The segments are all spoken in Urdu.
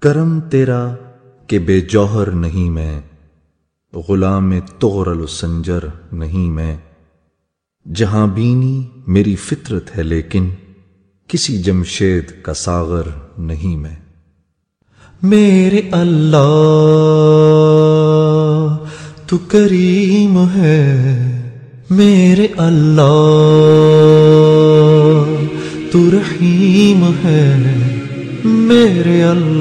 کرم تیرا کہ بے جوہر نہیں میں، غلام طغرل و سنجر نہیں میں، جہاں بینی میری فطرت ہے لیکن کسی جمشید کا ساغر نہیں میں۔ میرے اللہ تو کریم ہے، میرے اللہ تو رحیم ہے، میرے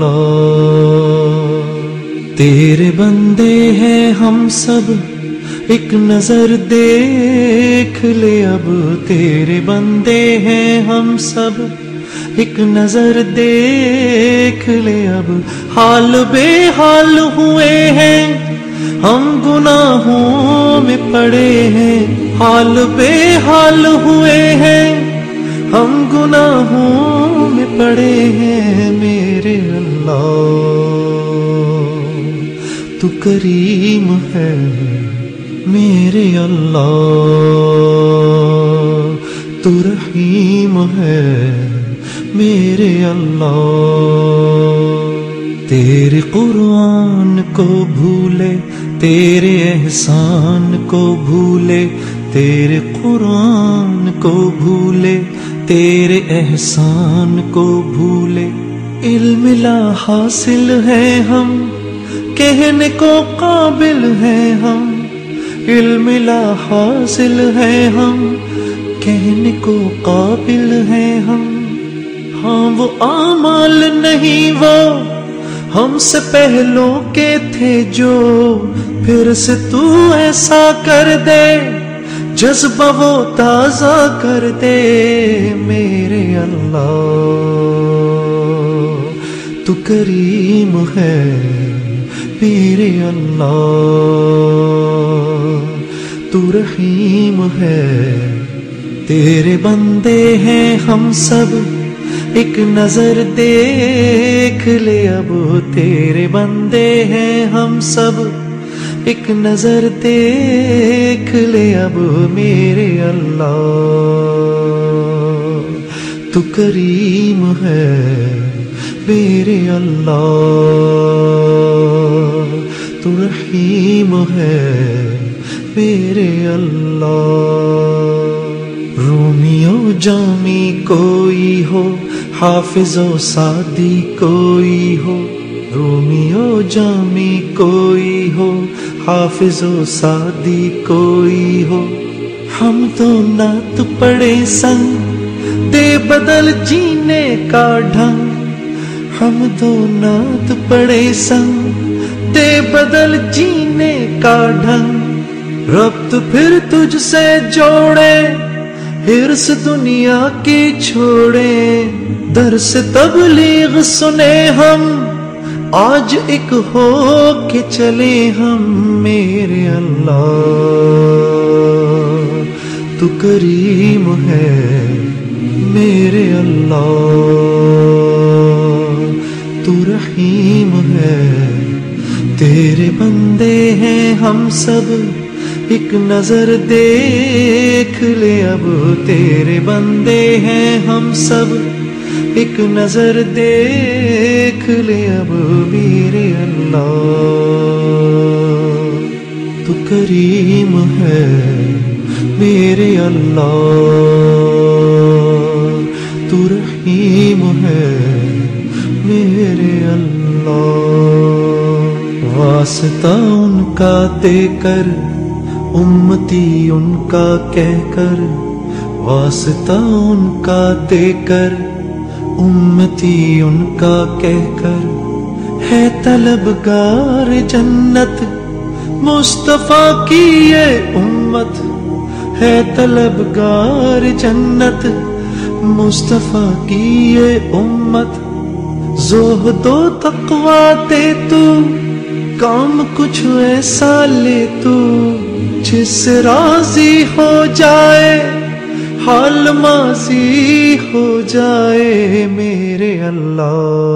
اللہ تیرے بندے ہیں ہم سب، ایک نظر دیکھ لے اب، تیرے بندے ہیں ہم سب، ایک نظر دیکھ لے اب، حال بے حال ہوئے ہیں ہم گناہوں میں پڑے ہیں، حال بے حال ہوئے ہیں ہم گناہوں میں پڑے ہیں، میرے اللہ تو کریم ہے، میرے اللہ تو رحیم ہے، میرے اللہ تیرے قرآن کو بھولے، تیرے احسان کو بھولے، تیرے قرآن کو بھولے، تیرے احسان کو بھولے، علم لا حاصل ہے ہم، کہنے کو قابل ہیں ہم، علم لا حاصل ہے ہم، کہنے کو قابل ہیں ہم، ہاں وہ اعمال نہیں وہ ہم سے پہلوں کے تھے جو، پھر سے تو ایسا کر دے جذبہ وہ تازہ کر دے، میرے اللہ تو کریم ہے، میرے اللہ تو رحیم ہے، تیرے بندے ہیں ہم سب، ایک نظر دیکھ لے اب، تیرے بندے ہیں ہم سب، ایک نظر دیکھ لے اب، میرے اللہ تو کریم ہے، میرے اللہ تو رحیم ہے، میرے اللہ رومیو جامی کوئی ہو، حافظ و سعدی کوئی ہو، رومیو جامی کوئی ہو، حافظ و سعدی کوئی ہو، ہم تو نعت پڑھے سنگ دے بدل جینے کا ڈھنگ، ہم تو نعت پڑھے سنگ دے بدل جینے کا ڈھنگ، ربط پھر تجھ سے جوڑے، حرص دنیا کی چھوڑے، درس تبلیغ سنے ہم، آج ایک ہو کے چلے ہم، میرے اللہ تو کریم ہے، میرے اللہ تو رحیم ہے، تیرے بندے ہیں ہم سب، ایک نظر دیکھ لے اب، تیرے بندے ہیں ہم سب، ایک نظر دیکھ لے اب، میرے اللہ تو کریم ہے، میرے اللہ تو رحیم ہے، میرے اللہ واسطہ ان کا دے کر، امتی ان کا کہہ کر، واسطہ ان کا دے کر، امتی ان کا کہہ کر، ہے طلبگار جنت مصطفیٰ کی یہ امت، ہے طلبگار جنت مصطفیٰ کی یہ امت، زہد و تقویٰ دے تو، کام کچھ ایسا لے تو، جس سے راضی ہو جائے، حال ماضی ہو جائے، میرے اللہ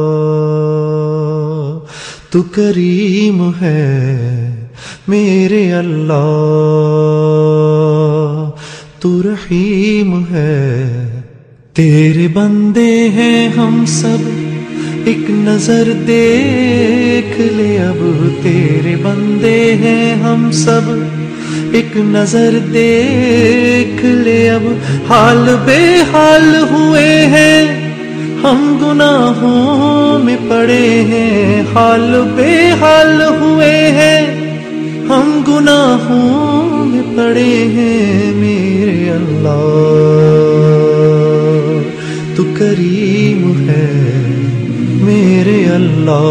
تو کریم ہے، میرے اللہ تو رحیم ہے، تیرے بندے ہیں ہم سب، ایک نظر دیکھ لے اب تیرے بندے ہیں ہم سب، ایک نظر دیکھ لے اب حال بے حال ہوئے ہیں، ہم گناہوں میں پڑے ہیں، حال بے حال ہوئے ہیں، ہم گناہوں میں پڑے ہیں۔ میرے اللہ تو کریم ہے، میرے اللہ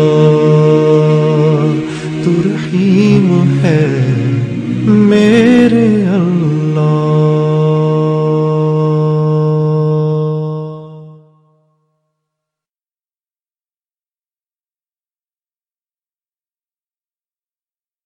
تو رحیم ہے، میرے